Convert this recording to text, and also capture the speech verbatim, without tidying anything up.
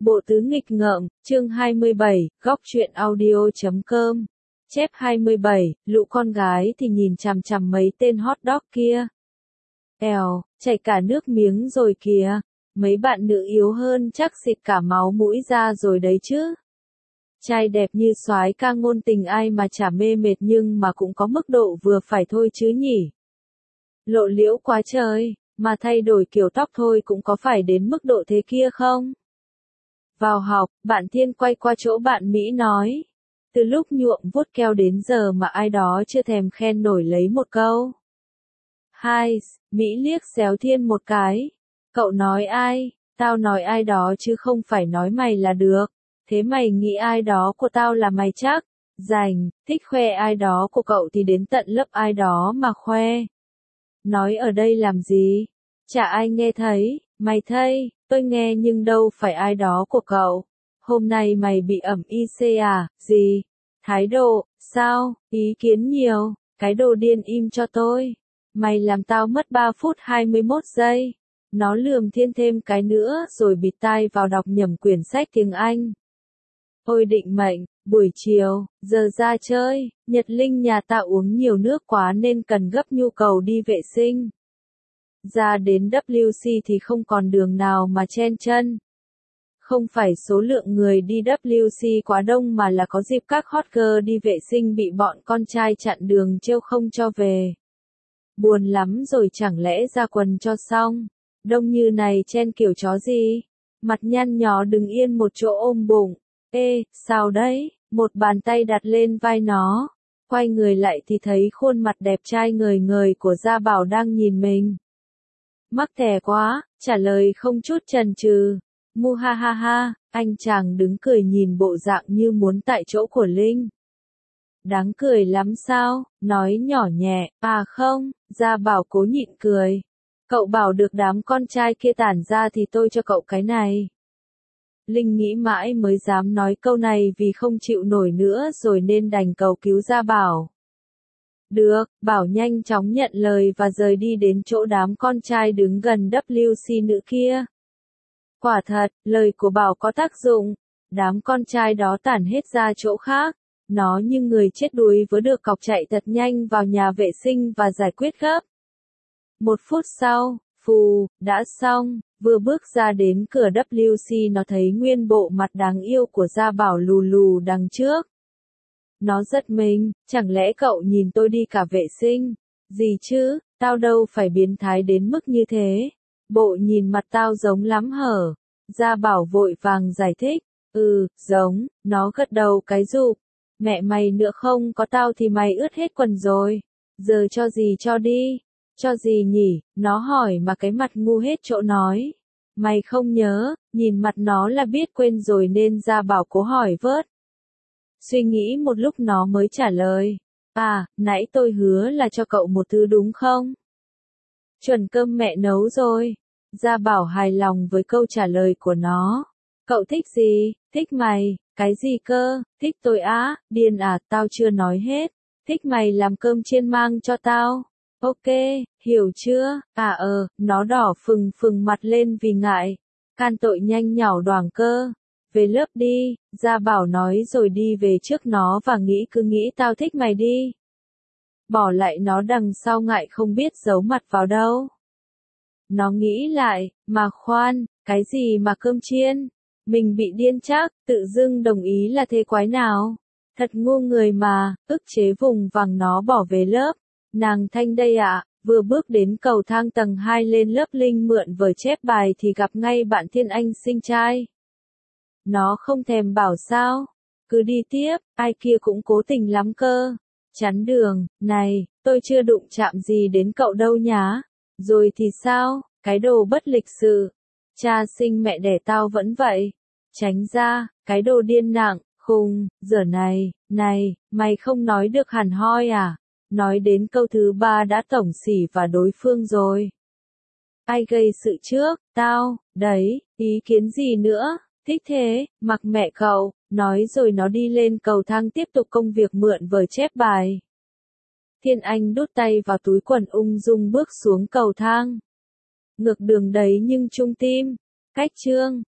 Bộ tứ nghịch ngợm, chương hai mươi bảy, góc truyện audio chấm com. Chép hai mươi bảy, lũ con gái thì nhìn chằm chằm mấy tên hot dog kia. Èo, chảy cả nước miếng rồi kìa. Mấy bạn nữ yếu hơn chắc xịt cả máu mũi ra rồi đấy chứ. Trai đẹp như soái ca ngôn tình ai mà chả mê mệt, nhưng mà cũng có mức độ vừa phải thôi chứ nhỉ. Lộ liễu quá trời, mà thay đổi kiểu tóc thôi cũng có phải đến mức độ thế kia không? Vào học, bạn Thiên quay qua chỗ bạn Mỹ nói. Từ lúc nhuộm vuốt keo đến giờ mà ai đó chưa thèm khen nổi lấy một câu. Hai, Mỹ liếc xéo Thiên một cái. Cậu nói ai? Tao nói ai đó chứ không phải nói mày là được. Thế mày nghĩ ai đó của tao là mày chắc? Rành, thích khoe ai đó của cậu thì đến tận lớp ai đó mà khoe. Nói ở đây làm gì? Chả ai nghe thấy, mày thấy, tôi nghe nhưng đâu phải ai đó của cậu. Hôm nay mày bị ẩm i xê à, gì? Thái độ, sao, ý kiến nhiều, cái đồ điên im cho tôi. Mày làm tao mất ba phút hai mươi mốt giây. Nó lườm Thiên thêm cái nữa rồi bịt tai vào đọc nhầm quyển sách tiếng Anh. Ôi định mệnh, buổi chiều, giờ ra chơi, Nhật Linh nhà tao uống nhiều nước quá nên cần gấp nhu cầu đi vệ sinh. Ra đến W C thì không còn đường nào mà chen chân. Không phải số lượng người đi W C quá đông mà là có dịp các hot girl đi vệ sinh bị bọn con trai chặn đường trêu không cho về. Buồn lắm rồi, chẳng lẽ ra quần cho xong. Đông như này chen kiểu chó gì? Mặt nhăn nhó đứng yên một chỗ ôm bụng. Ê, sao đấy? Một bàn tay đặt lên vai nó. Quay người lại thì thấy khuôn mặt đẹp trai ngời ngời của Gia Bảo đang nhìn mình. Mắc thẻ quá, trả lời không chút chần chừ. Mu ha ha ha, anh chàng đứng cười nhìn bộ dạng như muốn tại chỗ của Linh. Đáng cười lắm sao, nói nhỏ nhẹ, à không, Gia Bảo cố nhịn cười. Cậu bảo được đám con trai kia tản ra thì tôi cho cậu cái này. Linh nghĩ mãi mới dám nói câu này vì không chịu nổi nữa rồi nên đành cầu cứu Gia Bảo. Được, Bảo nhanh chóng nhận lời và rời đi đến chỗ đám con trai đứng gần W C nữ kia. Quả thật, lời của Bảo có tác dụng. Đám con trai đó tản hết ra chỗ khác. Nó như người chết đuối với được cọc chạy thật nhanh vào nhà vệ sinh và giải quyết gấp. Một phút sau, phù, đã xong, vừa bước ra đến cửa W C nó thấy nguyên bộ mặt đáng yêu của Gia Bảo lù lù đằng trước. Nó giật mình, chẳng lẽ cậu nhìn tôi đi cả vệ sinh? Gì chứ, tao đâu phải biến thái đến mức như thế. Bộ nhìn mặt tao giống lắm hở. Gia Bảo vội vàng giải thích. Ừ, giống, nó gật đầu cái rụp. Mẹ mày nữa, không có tao thì mày ướt hết quần rồi. Giờ cho gì cho đi? Cho gì nhỉ? Nó hỏi mà cái mặt ngu hết chỗ nói. Mày không nhớ, nhìn mặt nó là biết quên rồi nên Gia Bảo cố hỏi vớt. Suy nghĩ một lúc nó mới trả lời. À, nãy tôi hứa là cho cậu một thứ đúng không? Chuẩn cơm mẹ nấu rồi. Gia Bảo hài lòng với câu trả lời của nó. Cậu thích gì? Thích mày. Cái gì cơ? Thích tôi á? Điên à, tao chưa nói hết. Thích mày làm cơm chiên mang cho tao. Ok, hiểu chưa? À ờ, nó đỏ phừng phừng mặt lên vì ngại. Can tội nhanh nhảu đoảng cơ. Về lớp đi, Gia Bảo nói rồi đi về trước nó và nghĩ cứ nghĩ tao thích mày đi. Bỏ lại nó đằng sau ngại không biết giấu mặt vào đâu. Nó nghĩ lại, mà khoan, cái gì mà cơm chiên? Mình bị điên chắc, tự dưng đồng ý là thế quái nào? Thật ngu người mà, ức chế vùng vằng nó bỏ về lớp. Nàng Thanh đây ạ, vừa bước đến cầu thang tầng hai lên lớp Linh mượn vở chép bài thì gặp ngay bạn Thiên Anh xinh trai. Nó không thèm bảo sao, cứ đi tiếp, ai kia cũng cố tình lắm cơ. Chắn đường, này, tôi chưa đụng chạm gì đến cậu đâu nhá. Rồi thì sao, cái đồ bất lịch sự. Cha sinh mẹ đẻ tao vẫn vậy. Tránh ra, cái đồ điên nặng, khùng, giờ này, này, mày không nói được hẳn hoi à? Nói đến câu thứ ba đã tổng xỉ và đối phương rồi. Ai gây sự trước, tao, đấy, ý kiến gì nữa? Thích thế, mặc mẹ cậu, nói rồi nó đi lên cầu thang tiếp tục công việc mượn vở chép bài. Thiên Anh đút tay vào túi quần ung dung bước xuống cầu thang. Ngược đường đấy nhưng trung tim. Cách chương.